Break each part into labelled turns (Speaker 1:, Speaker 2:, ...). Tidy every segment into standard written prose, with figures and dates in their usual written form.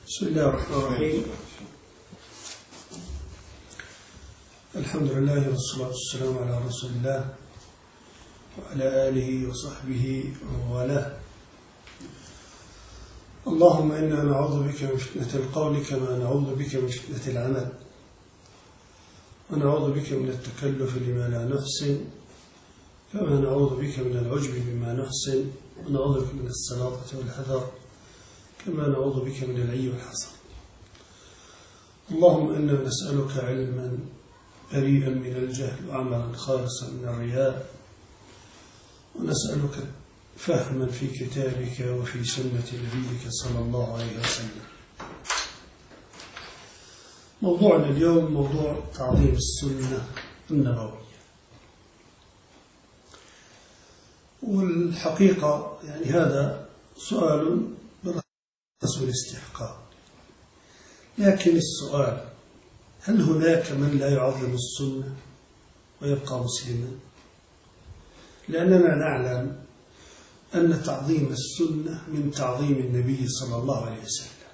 Speaker 1: بسم الله الرحمن الرحيم. الحمد لله والصلاة والسلام على رسول الله وعلى آله وصحبه وموالاه. اللهم إنا نعوذ بك من فتنة القول كما نعوذ بك من فتنة العمل، ونعوذ بك من التكلف لما لا نحسن كما نعوذ بك من العجب بما نحسن، ونعوذ بك من السلاطة والحذر كما نعوذ بك من العي والحصر. اللهم إنا نسألك علما بريئا من الجهل وعملا خالصا من الرياء، ونسألك فهما في كتابك وفي سنة نبيك صلى الله عليه وسلم. موضوعنا اليوم موضوع تعظيم السنة النبوية. والحقيقة يعني هذا سؤال برأس الاستحقاق، لكن السؤال: هل هناك من لا يعظم السنة ويبقى مسلما؟ لأننا نعلم أن تعظيم السنة من تعظيم النبي صلى الله عليه وسلم،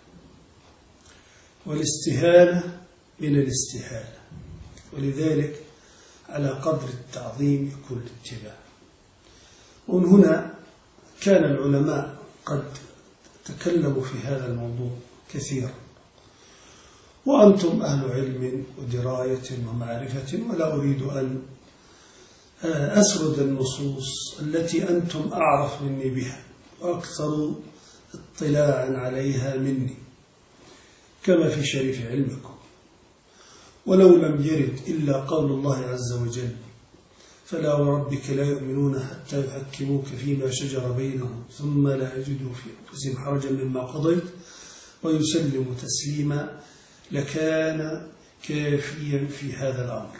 Speaker 1: والاستهانة من الاستهانة، ولذلك على قدر التعظيم يكون الاتباع. ومن هنا كان العلماء قد تكلموا في هذا الموضوع كثيرا، وأنتم أهل علم ودراية ومعرفة، ولا أريد أن أسرد النصوص التي أنتم أعرف مني بها وأكثر اطلاعا عليها مني كما في شريف علمكم. ولو لم يرد إلا قول الله عز وجل: فلا وربك لا يؤمنون حتى يحكموك فيما شجر بينهم ثم لا يجدوا في أنفسهم حرجا مما قضيت ويسلموا تسليما، لكان كافيا في هذا الأمر.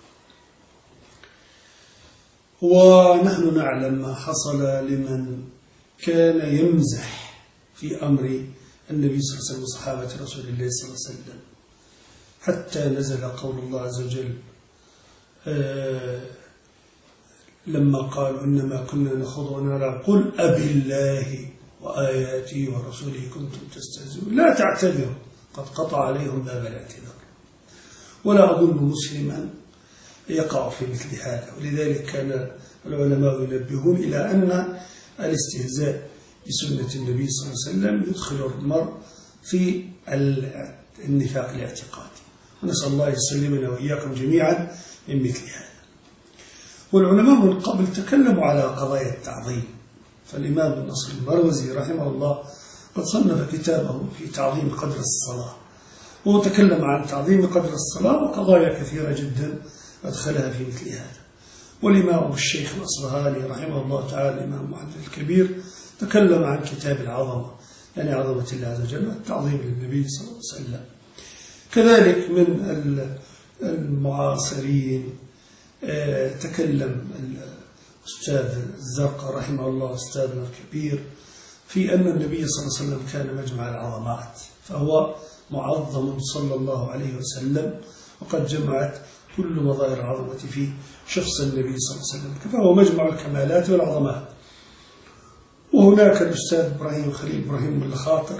Speaker 1: ونحن نعلم ما حصل لمن كان يمزح في أمر النبي صلى الله عليه وسلم وصحابة رسول الله صلى الله عليه وسلم، حتى نزل قول الله عز وجل لما قالوا: إنما كنا نخوض ونلعب قل أبالله وآياته ورسوله كنتم تستهزئون لا تعتذروا قد قطع عليهم باب الاعتذار. ولا أظن مسلما يقع في مثل هذا، ولذلك كان العلماء ينبهون إلى أن الاستهزاء بسنة النبي صلى الله عليه وسلم يدخل المرء في النفاق الاعتقادي، ونسأل الله يسلمنا وإياكم جميعا من مثل هذا. والعلماء من قبل تكلموا على قضايا التعظيم، فالإمام ابن نصر المروزي رحمه الله قد صنف كتابه في تعظيم قدر الصلاة، وهو تكلم عن تعظيم قدر الصلاة وقضايا كثيرة جدا أدخلها في مثل هذا. والإمام الشيخ الأصبهاني رحمه الله تعالى الإمام المحدث الكبير تكلم عن كتاب العظمة، يعني عظمة الله عز وجل والتعظيم للنبي صلى الله عليه وسلم. كذلك من المعاصرين تكلم الأستاذ الزرقاء رحمه الله أستاذنا الكبير في أن النبي صلى الله عليه وسلم كان مجمع العظمات، فهو معظم صلى الله عليه وسلم، وقد جمعت كل مظاهر العظمة في شخص النبي صلى الله عليه وسلم، فهو مجمع الكمالات والعظمات. وهناك الأستاذ إبراهيم خليل إبراهيم الخاطر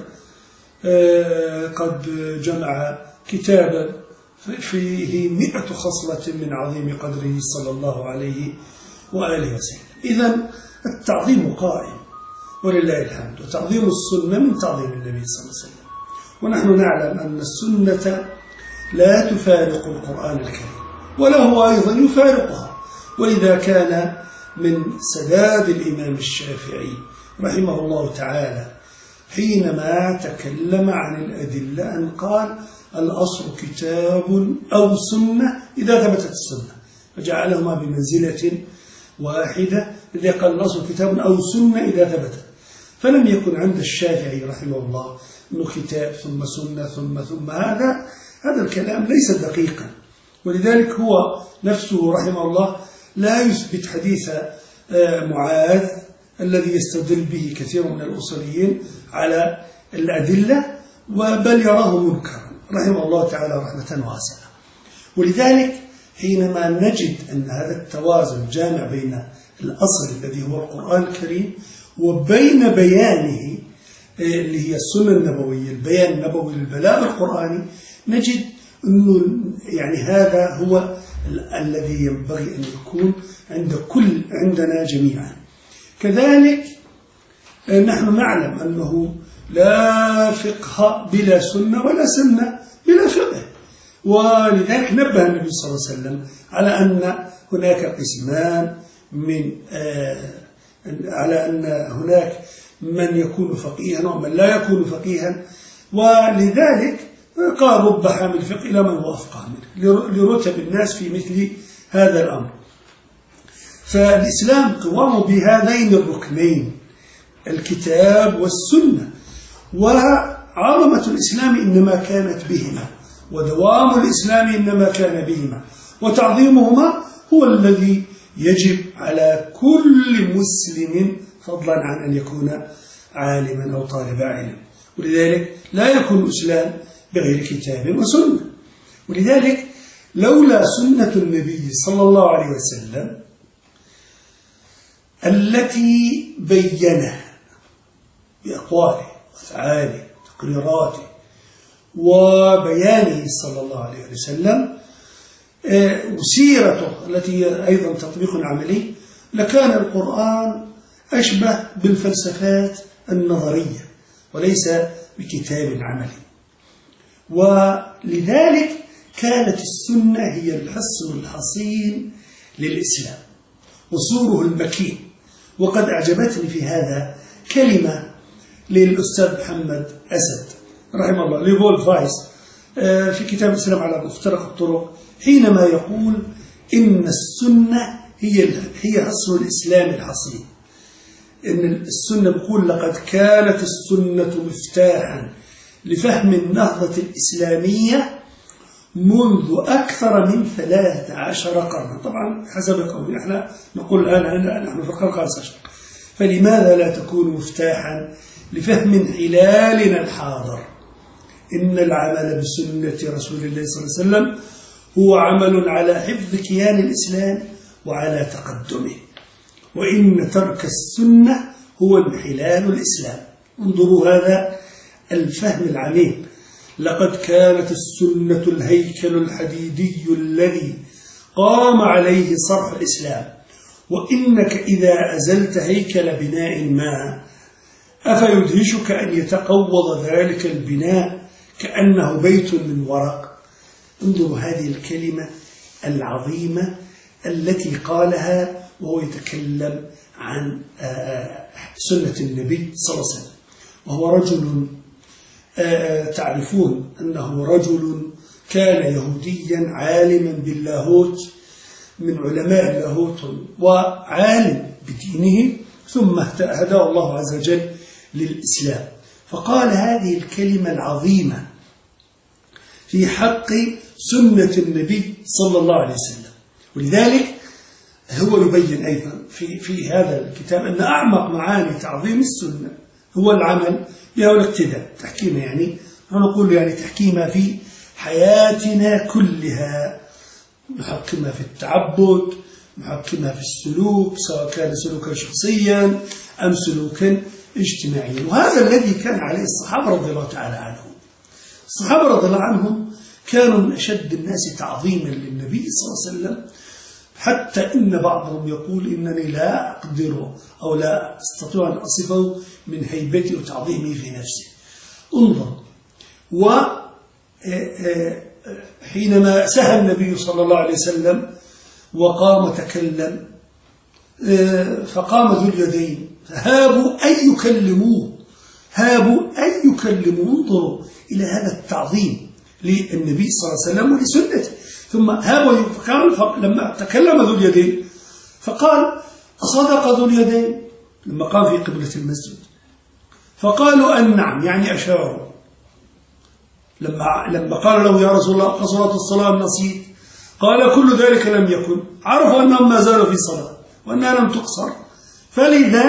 Speaker 1: قد جمع كتابا فيه 100 خصلة من عظيم قدره صلى الله عليه وآله وسلم. إذن التعظيم قائم ولله الحمد، وتعظيم السنة من تعظيم النبي صلى الله عليه وسلم. ونحن نعلم أن السنة لا تفارق القرآن الكريم ولا هو أيضا يفارقها، ولذا كان من سداد الإمام الشافعي رحمه الله تعالى حينما تكلم عن الأدلة أن قال: الأصل كتاب أو سنة إذا ثبتت السنة، فجعلهما بمنزلة واحدة، إذا قال الأصل كتاب أو سنة إذا ثبتت. فلم يكن عند الشافعي رحمه الله أنه كتاب ثم سنة ثم هذا الكلام ليس دقيقا، ولذلك هو نفسه رحمه الله لا يثبت حديث معاذ الذي يستدل به كثير من الأصوليين على الأدلة، بل يراه منكرا رحمه الله تعالى رحمة واسعة. ولذلك حينما نجد أن هذا التوازن جامع بين الأصل الذي هو القرآن الكريم وبين بيانه اللي هي السنة النبوية، البيان النبوي للبلاغ القرآني، نجد أنه يعني هذا هو الذي ينبغي أن يكون عندنا جميعا. كذلك نحن نعلم أنه لا فقه بلا سنة ولا سنة بلا فقه، ولذلك نبه النبي صلى الله عليه وسلم على أن هناك قسمان على أن هناك من يكون فقيها ومن لا يكون فقيها، ولذلك قال رب حامل فقه إلى من هو أفقه منه لرتب الناس في مثل هذا الأمر. فالإسلام قوام بهذين الركنين، الكتاب والسنة، وعظمة الإسلام إنما كانت بهما، ودوام الإسلام إنما كان بهما، وتعظيمهما هو الذي يجب على كل مسلم فضلا عن أن يكون عالما أو طالب علم. ولذلك لا يكون الإسلام بغير كتاب وسنة. ولذلك لولا سنة النبي صلى الله عليه وسلم التي بينها بأقواله وأفعاله وتقريراته وبيانه صلى الله عليه وسلم وسيرته التي أيضا تطبيق عملي، لكان القرآن أشبه بالفلسفات النظرية وليس بكتاب عملي. ولذلك كانت السنة هي الحصن الحصين للإسلام وسوره المكين. وقد أعجبتني في هذا كلمة للأستاذ محمد أسد رحمه الله لبول فايس في كتاب الإسلام على مفترق الطرق، حينما يقول إن السنة هي حصن الإسلام الحصين. إن السنة بيقول لقد كانت السنة مفتاحا لفهم النهضة الإسلامية منذ أكثر من 13 قرنا. طبعا حسب قولي احنا نقول الآن نحن في القرن 15، فلماذا لا تكون مفتاحا لفهم انحلالنا الحاضر؟ إن العمل بسنة رسول الله صلى الله عليه وسلم هو عمل على حفظ كيان الإسلام وعلى تقدمه، وإن ترك السنة هو انحلال الإسلام. انظروا هذا الفهم العميق. لقد كانت السنة الهيكل الحديدي الذي قام عليه صرح الإسلام، وإنك إذا أزلت هيكل بناء ما أفيدهشك أن يتقوض ذلك البناء كأنه بيت من ورق. انظروا هذه الكلمة العظيمة التي قالها وهو يتكلم عن سنة النبي صلى الله عليه وسلم، وهو رجل تعرفون أنه رجل كان يهوديا عالما باللاهوت من علماء اللاهوت وعالم بدينه، ثم هداه الله عز وجل للإسلام، فقال هذه الكلمة العظيمة في حق سنة النبي صلى الله عليه وسلم. ولذلك هو يبين أيضا في هذا الكتاب أن أعمق معاني تعظيم السنة هو العمل بها والاقتداء، تحكيمها يعني نقول يعني تحكيمها في حياتنا كلها، نحكمها في التعبد، نحكمها في السلوك سواء كان سلوكا شخصيا أم سلوكا اجتماعيا. وهذا الذي كان عليه الصحابة رضي الله تعالى عنهم. الصحابة رضي الله عنهم كانوا من أشد الناس تعظيما للنبي صلى الله عليه وسلم، حتى إن بعضهم يقول إنني لا أقدر أو لا أستطيع أن أصفه من هيبتي وتعظيمي في نفسي. انظر، وحينما سهى النبي صلى الله عليه وسلم وقام وتكلم فقام ذو اليدين فهابوا أن يكلموه، هابوا أن يكلموه. انظروا إلى هذا التعظيم للنبي صلى الله عليه وسلم ولسنته. ثم هابوا لما تكلم ذو اليدين فقال أصدق ذو اليدين لما قام في قبلة المسجد، فقالوا أن نعم يعني أشاروا. لما قال له يا رسول الله قصرت الصلاة نسيت، قال كل ذلك لم يكن، عرفوا أنهم ما زالوا في صلاة وأنها لم تقصر، فلذا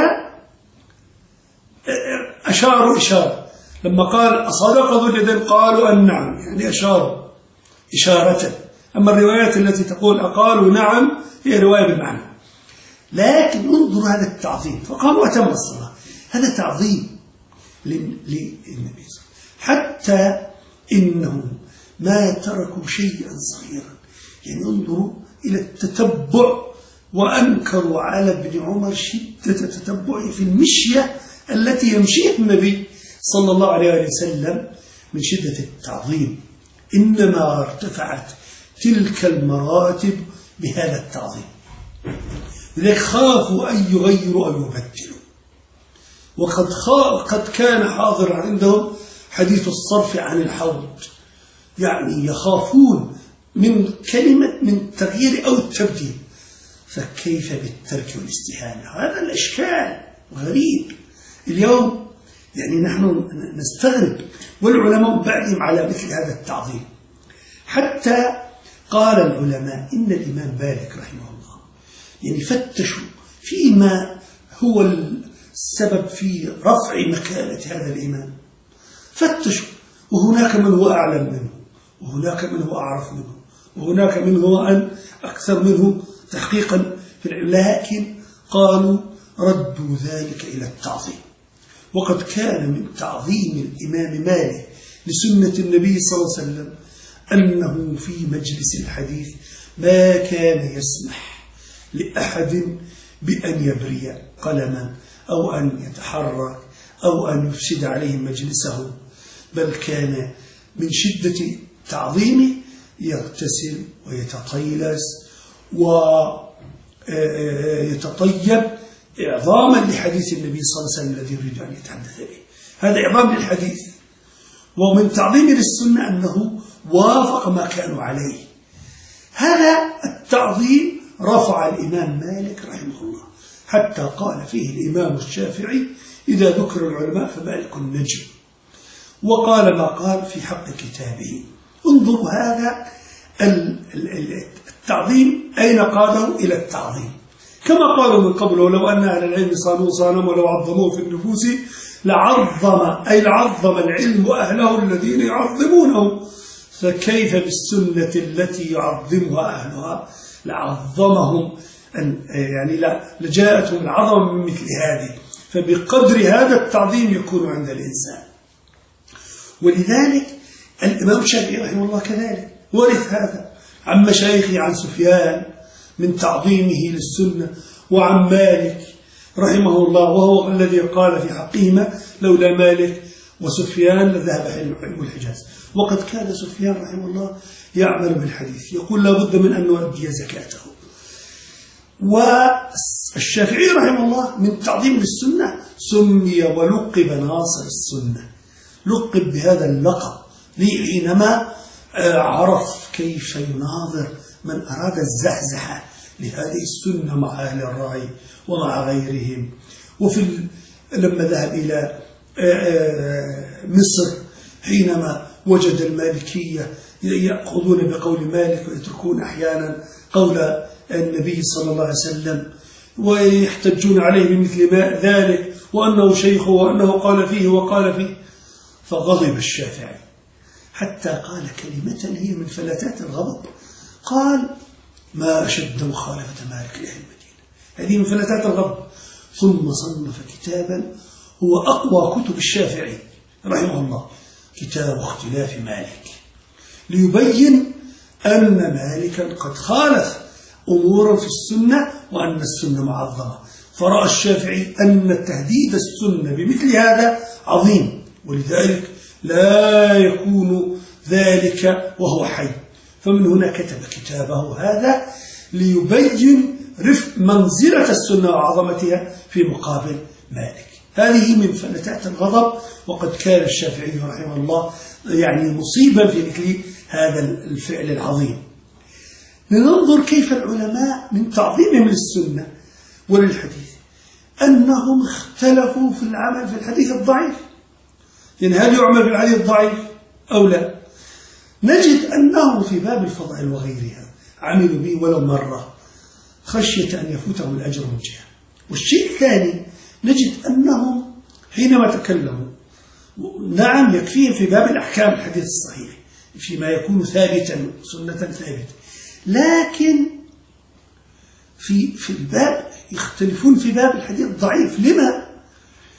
Speaker 1: أشاروا إشارة. لما قال أصدق ذو اليدين قالوا أن نعم يعني أشاروا إشارة. أما الروايات التي تقول أقالوا نعم هي رواية بالمعنى. لكن انظروا هذا التعظيم، فقاموا وتم الصلاة. هذا تعظيم للنبي صلى الله عليه وسلم، حتى إنهم ما تركوا شيئا صغيرا. يعني انظروا إلى التتبع، وأنكروا على ابن عمر شدة تتبعه في المشية التي يمشيها النبي صلى الله عليه وسلم من شدة التعظيم. إنما ارتفعت تلك المراتب بهذا التعظيم، لذلك خافوا أن يغيروا أو يبدلوا. وقد كان حاضرا عندهم حديث الصرف عن الحوض، يعني يخافون من كلمة من التغيير أو التبديل، فكيف بالترك والاستهانة؟ هذا الإشكال غريب اليوم، يعني نحن نستغرب، والعلماء بعدهم على مثل هذا التعظيم. حتى قال العلماء إن الإمام مالك رحمه الله يعني فتشوا فيما هو السبب في رفع مكانة هذا الإمام، فتشوا، وهناك من هو أعلم منه، وهناك من هو أعرف منه، وهناك من هو أكثر منه تحقيقا في العلم، لكن قالوا ردوا ذلك إلى التعظيم. وقد كان من تعظيم الإمام مالك لسنة النبي صلى الله عليه وسلم أنه في مجلس الحديث ما كان يسمح لأحد بأن يبري قلما أو أن يتحرك أو أن يفسد عليه مجلسه، بل كان من شدة تعظيمه يغتسل ويتطيلس ويتطيب إعظاما لحديث النبي صلى الله عليه وسلم الذي يريد أن يتحدث به. هذا إعظام للحديث، ومن تعظيم للسنة أنه وافق ما كانوا عليه. هذا التعظيم رفع الإمام مالك رحمه الله، حتى قال فيه الإمام الشافعي إذا ذكر العلماء فمالك النجم، وقال ما قال في حق كتابه. انظروا هذا التعظيم أين قاله؟ إلى التعظيم، كما قالوا من قبل ولو أن أهل العلم صانوا صانم ولو عظموه في النفوس لعظم العلم أهله الذين يعظمونه، فكيف بالسنة التي يعظمها أهلها لعظمهم، يعني لجاءتهم العظمة من مثل هذه. فبقدر هذا التعظيم يكون عند الإنسان. ولذلك الإمام الشافعي رحمه الله كذلك ورث هذا عن مشايخه، عن سفيان من تعظيمه للسنة، وعن مالك رحمه الله، وهو الذي قال في حقهما لولا مالك وسفيان لذهب علم الحجاز. وقد كان سفيان رحمه الله يعمل بالحديث، يقول لا بد من أن نؤدي زكاته. والشافعي رحمه الله من تعظيم للسنة سمي ولقب ناصر السنة، لقب بهذا اللقب حينما عرف كيف يناظر من أراد الزحزحة لهذه السنة مع أهل الرأي ومع غيرهم. لما ذهب إلى مصر حينما وجد المالكية يأخذون بقول مالك ويتركون أحيانا قول النبي صلى الله عليه وسلم، ويحتجون عليه بمثل ذلك، وأنه شيخه وأنه قال فيه وقال فيه، فغضب الشافعي حتى قال كلمة هي من فلتات الغضب، قال ما أشد مخالفة مالك لأهل المدينة، هذه من فلتات الغضب. ثم صنف كتابا هو أقوى كتب الشافعي رحمه الله، كتاب اختلاف مالك، ليبين أن مالكا قد خالف أمورا في السنة وأن السنة معظمة. فرأى الشافعي أن تهديد السنة بمثل هذا عظيم، ولذلك لا يكون ذلك وهو حي. فمن هنا كتب كتابه هذا ليبين منزلة السنة وعظمتها في مقابل مالك. هذه من فلتات الغضب، وقد كان الشافعي رحمه الله يعني مصيبا في مثل هذا الفعل العظيم. لننظر كيف العلماء من تعظيمهم للسنة وللحديث أنهم اختلفوا في العمل في الحديث الضعيف. يعني هل يعمل في الحديث الضعيف أو لا؟ نجد أنهم في باب الفضائل وغيرها عملوا به ولو مرة خشية أن يفوتهم الأجر من جهة. والشيء الثاني نجد أنهم حينما تكلموا نعم يكفيهم في باب الأحكام الحديث الصحيح فيما يكون ثابتا سنة ثابتة، لكن في الباب يختلفون في باب الحديث الضعيف. لما؟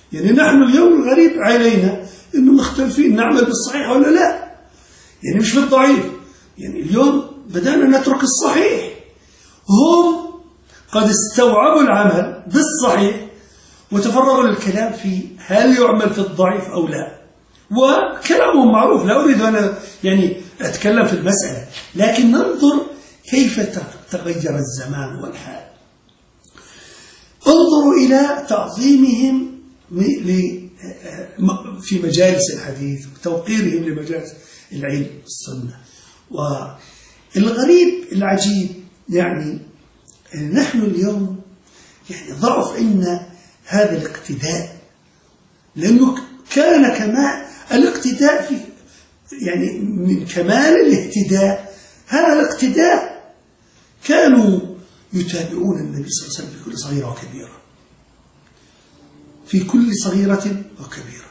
Speaker 1: يعني نحن اليوم الغريب علينا إنه مختلفين نعمل بالصحيح ولا لا، يعني مش في الضعيف. يعني اليوم بدأنا نترك الصحيح، هم قد استوعبوا العمل بالصحيح وتفرغوا للكلام في هل يعمل في الضعيف أو لا، وكلامهم معروف، لا أريد أن يعني أتكلم في المسألة، لكن ننظر كيف تغير الزمان والحال. انظروا إلى تعظيمهم في مجالس الحديث وتوقيرهم لمجالس العلم والسنة. والغريب العجيب يعني نحن اليوم يعني ضعف عندنا هذا الاقتداء، لأنه كان كما الاقتداء في يعني من كمال الاهتداء هذا الاقتداء، كانوا يتابعون النبي صلى الله عليه وسلم في كل صغيرة وكبيرة، في كل صغيرة وكبيرة،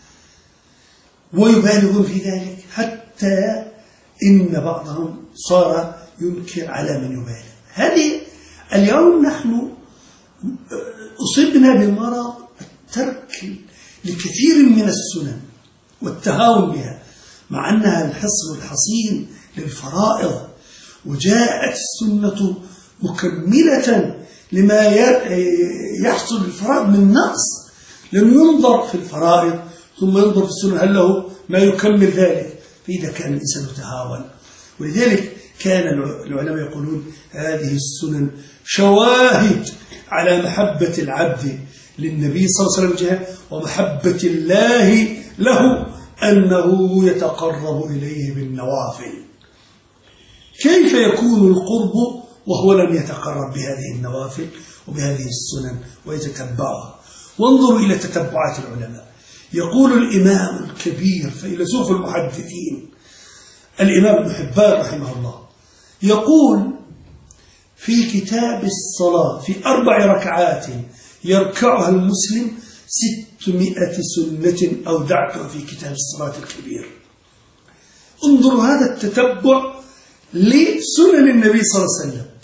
Speaker 1: ويبالغون في ذلك حتى إن بعضهم صار ينكر على من يبالغ. هذه اليوم نحن أصبنا بمرض الترك لكثير من السنن والتهاون بها، مع أنها الحصن الحصين للفرائض، وجاءت السنة مكملة لما يحصل الفرائض من نقص، لأنه ينظر في الفرائض ثم ينظر في السنن هل له ما يكمل ذلك، فإذا كان الإنسان يتهاون. ولذلك كان العلماء يقولون هذه السنن شواهد على محبة العبد للنبي صلى الله عليه وسلم جهة، ومحبة الله له أنه يتقرب إليه بالنوافل. كيف يكون القرب وهو لم يتقرب بهذه النوافل وبهذه السنن ويتتبعها؟ وانظروا إلى تتبعات العلماء. يقول الإمام الكبير فيلسوف المحدثين الإمام ابن حبان رحمه الله، يقول في كتاب الصلاة في 4 ركعات يركعها المسلم 600 سنة أودعتها في كتاب الصلاة الكبير. انظروا هذا التتبع لسنن النبي صلى الله عليه وسلم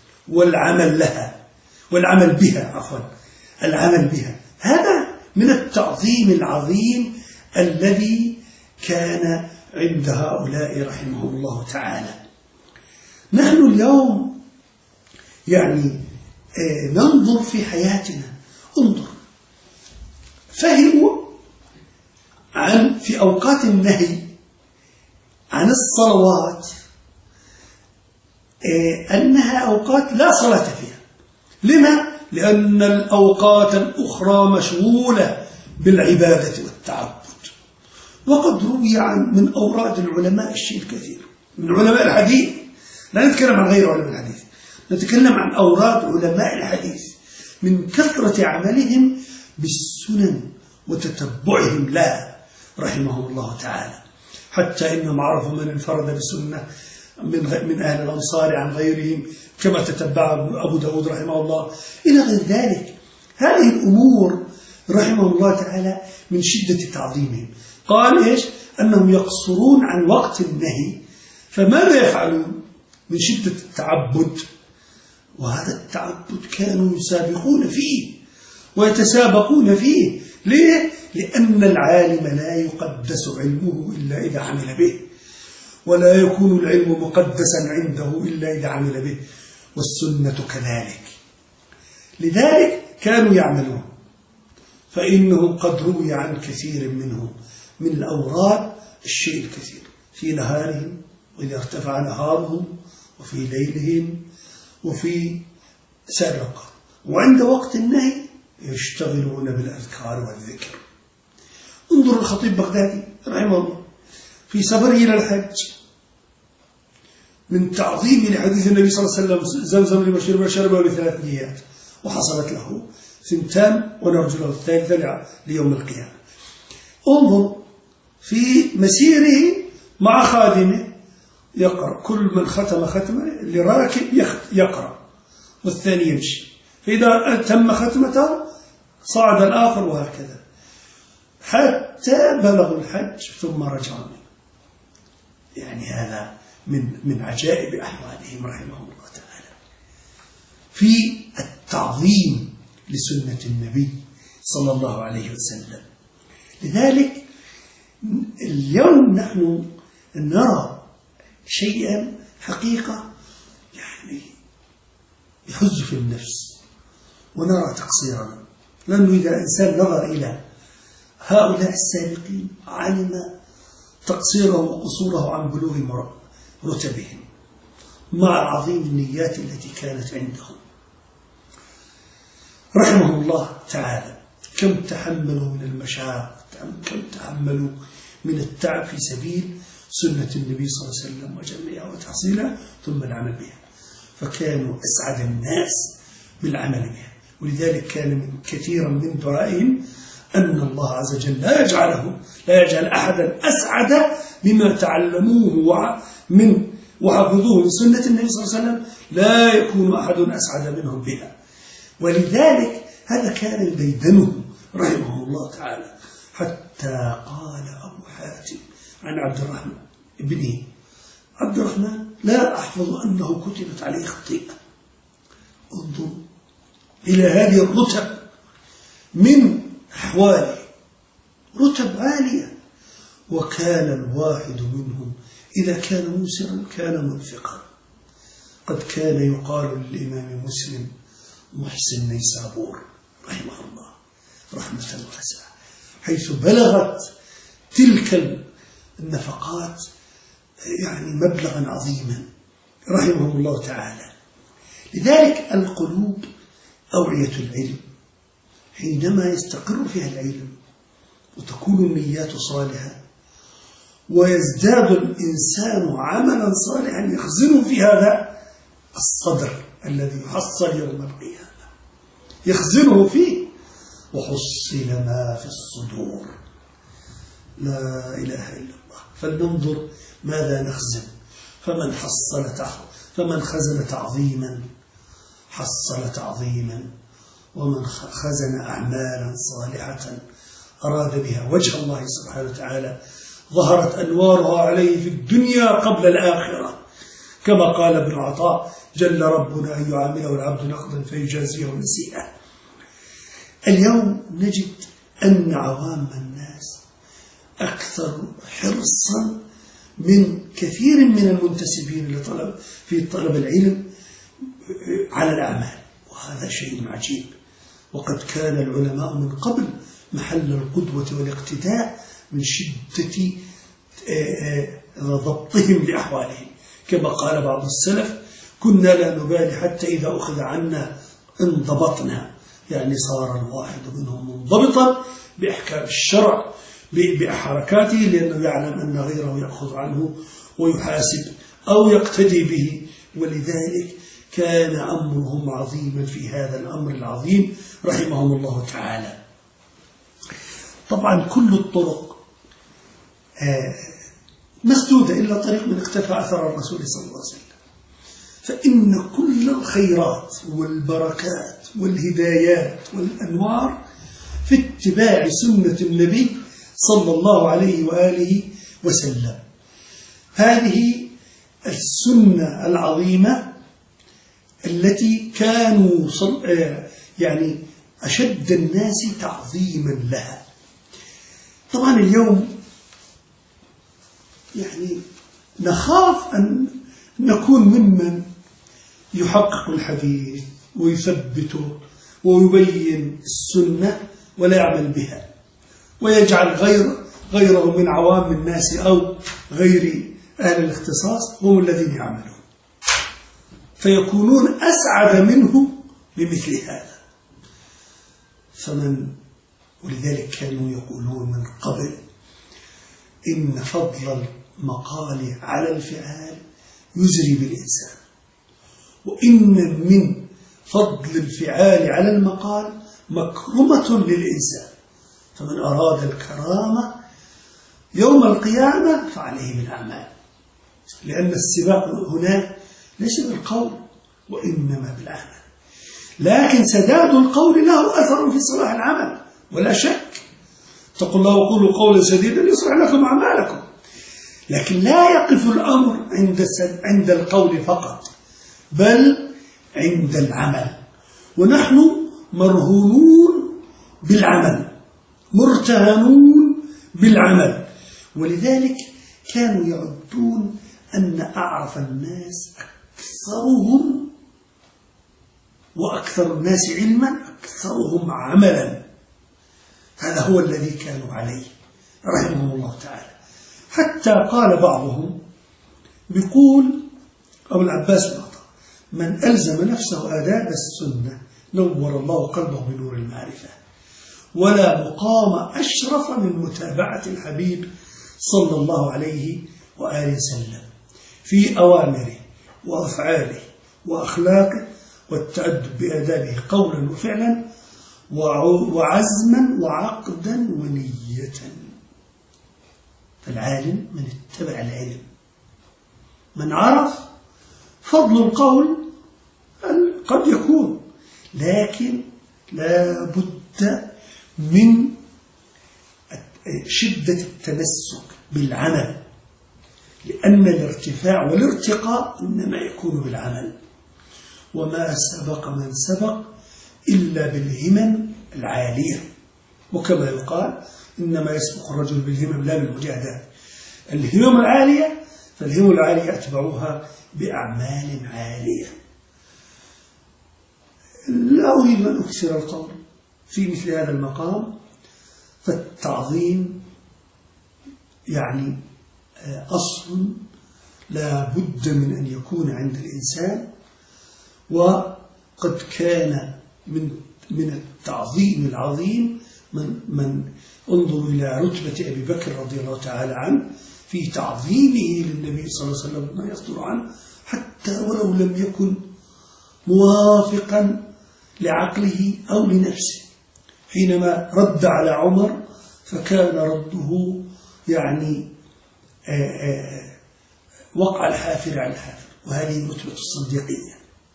Speaker 1: والعمل بها، هذا من التعظيم العظيم الذي كان عند هؤلاء رحمه الله تعالى. نحن اليوم يعني ننظر في حياتنا، انظر فهموا في أوقات النهي عن الصلوات أنها أوقات لا صلاة فيها. لما؟ لأن الأوقات الأخرى مشغولة بالعبادة والتعبد. وقد روي من أوراد العلماء الشيء الكثير، من علماء الحديث، لا نتكلم عن غير علماء الحديث، نتكلم عن أوراد علماء الحديث من كثرة عملهم بالسنن وتتبعهم لها رحمهم الله تعالى، حتى إنهم عرفوا من انفرد بسنة من أهل الأمصار عن غيرهم، كما تتبع أبو داود رحمه الله إلى غير ذلك. هذه الأمور رحمه الله تعالى من شدة تعظيمهم. قال إيش؟ أنهم يقصرون عن وقت النهي، فماذا يفعلون؟ من شدة التعبد، وهذا التعبد كانوا يسابقون فيه ويتسابقون فيه. ليه؟ لأن العالم لا يقدس علمه إلا إذا عمل به، ولا يكون العلم مقدسا عنده إلا إذا عمل به، والسنة كذلك. لذلك كانوا يعملون، فإنه قد روي عن كثير منهم من الأوراد الشيء الكثير في نهارهم وإذا ارتفع نهارهم، وفي ليلهم، وفي سائر الأوقات، وعند وقت النهي يشتغلون بالأذكار والذكر. انظر الخطيب بغدادي رحمه الله في سفره إلى الحج من تعظيم لحديث النبي صلى الله عليه وسلم زمزم لما شربه ب3 نيات وحصلت له 2 ونرجو له الثالثة ليوم القيامة. انظر في مسيره مع خادمه يقرأ، كل من ختم ختمة اللي راكب يقرأ والثاني يمشي، فإذا تم ختمته صعد الآخر، وهكذا حتى بلغوا الحج ثم رجعوا منه. يعني هذا من عجائب أحوالهم رحمهم الله تعالى في التعظيم لسنة النبي صلى الله عليه وسلم. لذلك اليوم نحن نرى شيئا حقيقة يعني يحز في النفس، ونرى تقصيرنا، لأنه إذا إنسان نظر إلى هؤلاء السابقين علم تقصيره وقصوره عن بلوغ رتبهم مع عظيم النيات التي كانت عندهم رحمه الله تعالى. كم تحملوا من المشاق، كم تحملوا من التعب في سبيل سنة النبي صلى الله عليه وسلم وجمعها وتحصيلها ثم العمل بها، فكانوا أسعد الناس بالعمل بها. ولذلك كان من كثيرا من دعائهم أن الله عز وجل لا يجعل أحدا أسعد مما تعلموه وحفظوه من سنة النبي صلى الله عليه وسلم، لا يكون أحد أسعد منهم بها. ولذلك هذا كان ديدنه رحمه الله تعالى، حتى قال أبو حاتم عن عبد الرحمن ابنه: عبد الرحمن لا أحفظ أنه كتبت عليه خطيئة. انظر إلى هذه الرتب من أحواله، رتب عالية. وكان الواحد منهم إذا كان موسرا كان منفقا. قد كان يقال للإمام مسلم محسن نيسابور رحمه الله رحمة واسعة، حيث بلغت تلك النفقات يعني مبلغا عظيما رحمه الله تعالى. لذلك القلوب أوعية العلم، حينما يستقر فيها العلم وتكون النيات صالحة ويزداد الإنسان عملا صالحا يخزن في هذا الصدر الذي يحصل يوم القيامة، يخزنه فيه. وحصل ما في الصدور، لا إله إلا الله. فلننظر ماذا نخزن. فمن خزن تعظيما حصل تعظيما، ومن خزن أعمالا صالحة أراد بها وجه الله سبحانه وتعالى ظهرت أنوارها عليه في الدنيا قبل الآخرة، كما قال ابن عطاء: جل ربنا أن يعامله العبد نقدا فيجازيه نسيئا. اليوم نجد أن عوام الناس أكثر حرصا من كثير من المنتسبين في طلب العلم على الأعمال، وهذا شيء عجيب. وقد كان العلماء من قبل محل القدوة والاقتداء من شدة ضبطهم لأحوالهم، كما قال بعض السلف: كنا لا نبالي حتى إذا أخذ عنا انضبطنا، يعني صار الواحد منهم منضبطا بأحكام الشرع بحركاته، لأنه يعلم أن غيره يأخذ عنه ويحاسب أو يقتدي به. ولذلك كان أمرهم عظيما في هذا الأمر العظيم رحمهم الله تعالى. طبعا كل الطرق مسدودة إلا طريق من اقتفى أثر الرسول صلى الله عليه وسلم، فإن كل الخيرات والبركات والهدايات والأنوار في اتباع سنة النبي صلى الله عليه وآله وسلم. هذه السنة العظيمة التي كانوا يعني أشد الناس تعظيما لها. طبعا اليوم يعني نخاف أن نكون ممن يحقق الحديث ويثبته ويبين السنة ولا يعمل بها، ويجعل غيره من عوام الناس أو غير أهل الاختصاص هم الذين يعملون، فيكونون أسعد منه بمثل هذا. ولذلك كانوا يقولون من قبل: إن فضل المقال على الفعال يزري بالإنسان، وإن من فضل الفعال على المقال مكرمة للإنسان، فمن أراد الكرامة يوم القيامة فعليه بالأعمال، لأن السباق هنا ليس بالقول وإنما بالعمل. لكن سداد القول له أثر في صلاح العمل ولا شك. اتقوا الله وقولوا قولا سديدا يصلح لكم أعمالكم. لكن لا يقف الأمر عند القول فقط، بل عند العمل. ونحن مرهونون بالعمل، مرتهنون بالعمل. ولذلك كانوا يعدون أن أعرف الناس أكثرهم وأكثر الناس علما أكثرهم عملا. هذا هو الذي كانوا عليه رحمهم الله تعالى. حتى قال بعضهم بيقول أبو العباس العطاء: من ألزم نفسه آداب السنة نور الله قلبه بنور المعرفة، ولا مقام أشرف من متابعة الحبيب صلى الله عليه وآله وسلم في أوامره وأفعاله وأخلاقه والتأدب بآدابه قولا وفعلا وعزما وعقدا ونية. فالعالم من اتبع العلم، من عرف. فضل القول قد يكون، لكن لا بد من شدة التمسك بالعمل، لأن الارتفاع والارتقاء إنما يكون بالعمل. وما سبق من سبق إلا بالهمم العالية، وكما يقال إنما يسبق الرجل بالهمم لا بالمجاهدات. الهمم العالية، فالهمم العالية أتبعوها بأعمال عالية. لا أريد أن أكثر القول في مثل هذا المقام، فالتعظيم يعني أصل لا بد من أن يكون عند الإنسان. وقد كان من التعظيم العظيم من انظروا إلى رتبة أبي بكر رضي الله تعالى عنه في تعظيمه للنبي صلى الله عليه وسلم ما يصدر عنه، حتى ولو لم يكن موافقا لعقله أو لنفسه. حينما رد على عمر فكان رده يعني وقع الحافر على الحافر، وهذه رتبة الصديقية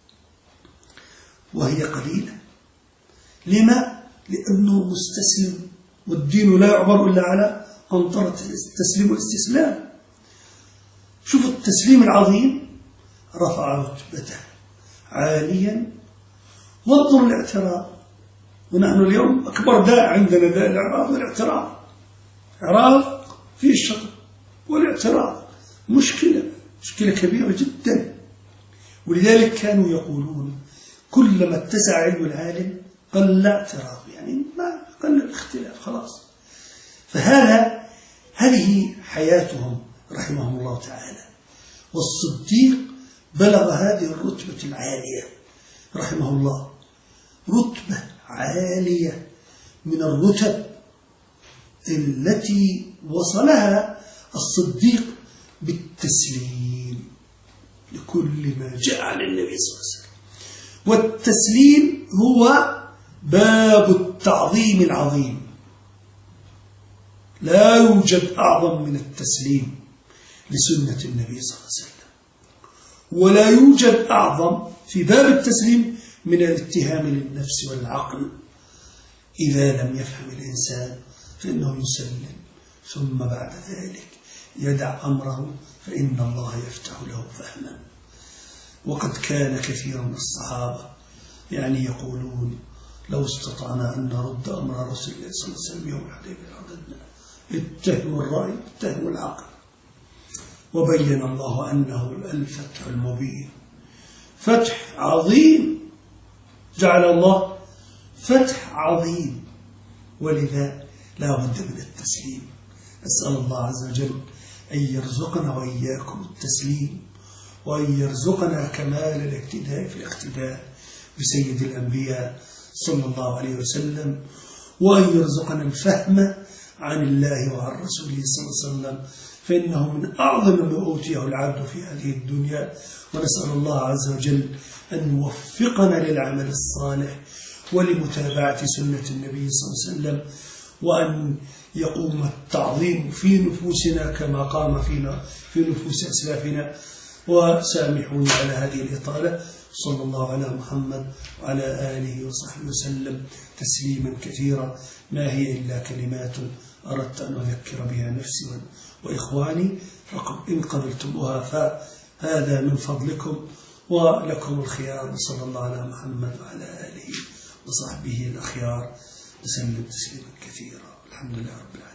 Speaker 1: وهي قليلة. لما؟ لأنه مستسلم، والدين لا يعبر إلا على قنطرة التسليم والاستسلام. شوف التسليم العظيم رفع رتبته عاليا. وانظر الاعتراض، ونحن اليوم أكبر داء عندنا داء الإعراض والاعتراض. إعراض فيه الشطط، والاعتراض مشكلة كبيرة جدا. ولذلك كانوا يقولون كلما اتسع علم العالم قل اعتراض، يعني ما قل الاختلاف خلاص. هذه حياتهم رحمهم الله تعالى. والصديق بلغ هذه الرتبة العالية رحمه الله، رتبة عالية من الرتب التي وصلها الصديق بالتسليم لكل ما جاء عن النبي صلى الله عليه وسلم. والتسليم هو باب التعظيم العظيم. لا يوجد أعظم من التسليم لسنة النبي صلى الله عليه وسلم، ولا يوجد أعظم في باب التسليم من الاتهام للنفس والعقل. إذا لم يفهم الإنسان فإنه يسلم، ثم بعد ذلك يدع أمره، فإن الله يفتح له فهما. وقد كان كثير من الصحابة يعني يقولون لو استطعنا أن نرد أمر رسول الله صلى الله عليه وسلم يوم الحديبية رددنا. اتهموا الرأي، اتهموا العقل. وبين الله أنه الفتح المبين، فتح عظيم، جعل الله فتح عظيم. ولذا لا بد من التسليم. أسأل الله عز وجل أن يرزقنا وإياكم التسليم، وأن يرزقنا كمال الاقتداء في الاقتداء بسيد الأنبياء صلى الله عليه وسلم، وأن يرزقنا الفهم عن الله وعن رسوله صلى الله عليه وسلم، فإنه من أعظم ما أوتيه العبد في هذه الدنيا. ونسأل الله عز وجل أن يوفقنا للعمل الصالح ولمتابعة سنة النبي صلى الله عليه وسلم، وأن يقوم التعظيم في نفوسنا كما قام فينا في نفوس أسلافنا. وسامحوني على هذه الإطالة. صلى الله على محمد وعلى آله وصحبه وسلم تسليما كثيرا. ما هي إلا كلمات أردت أن أذكر بها نفسي وإخواني، إن قبلتموها فهذا من فضلكم ولكم الخيار. صلى الله على محمد وعلى آله وصحبه الأخيار. وسلم تسليما كثيرا. الحمد لله رب العالمين.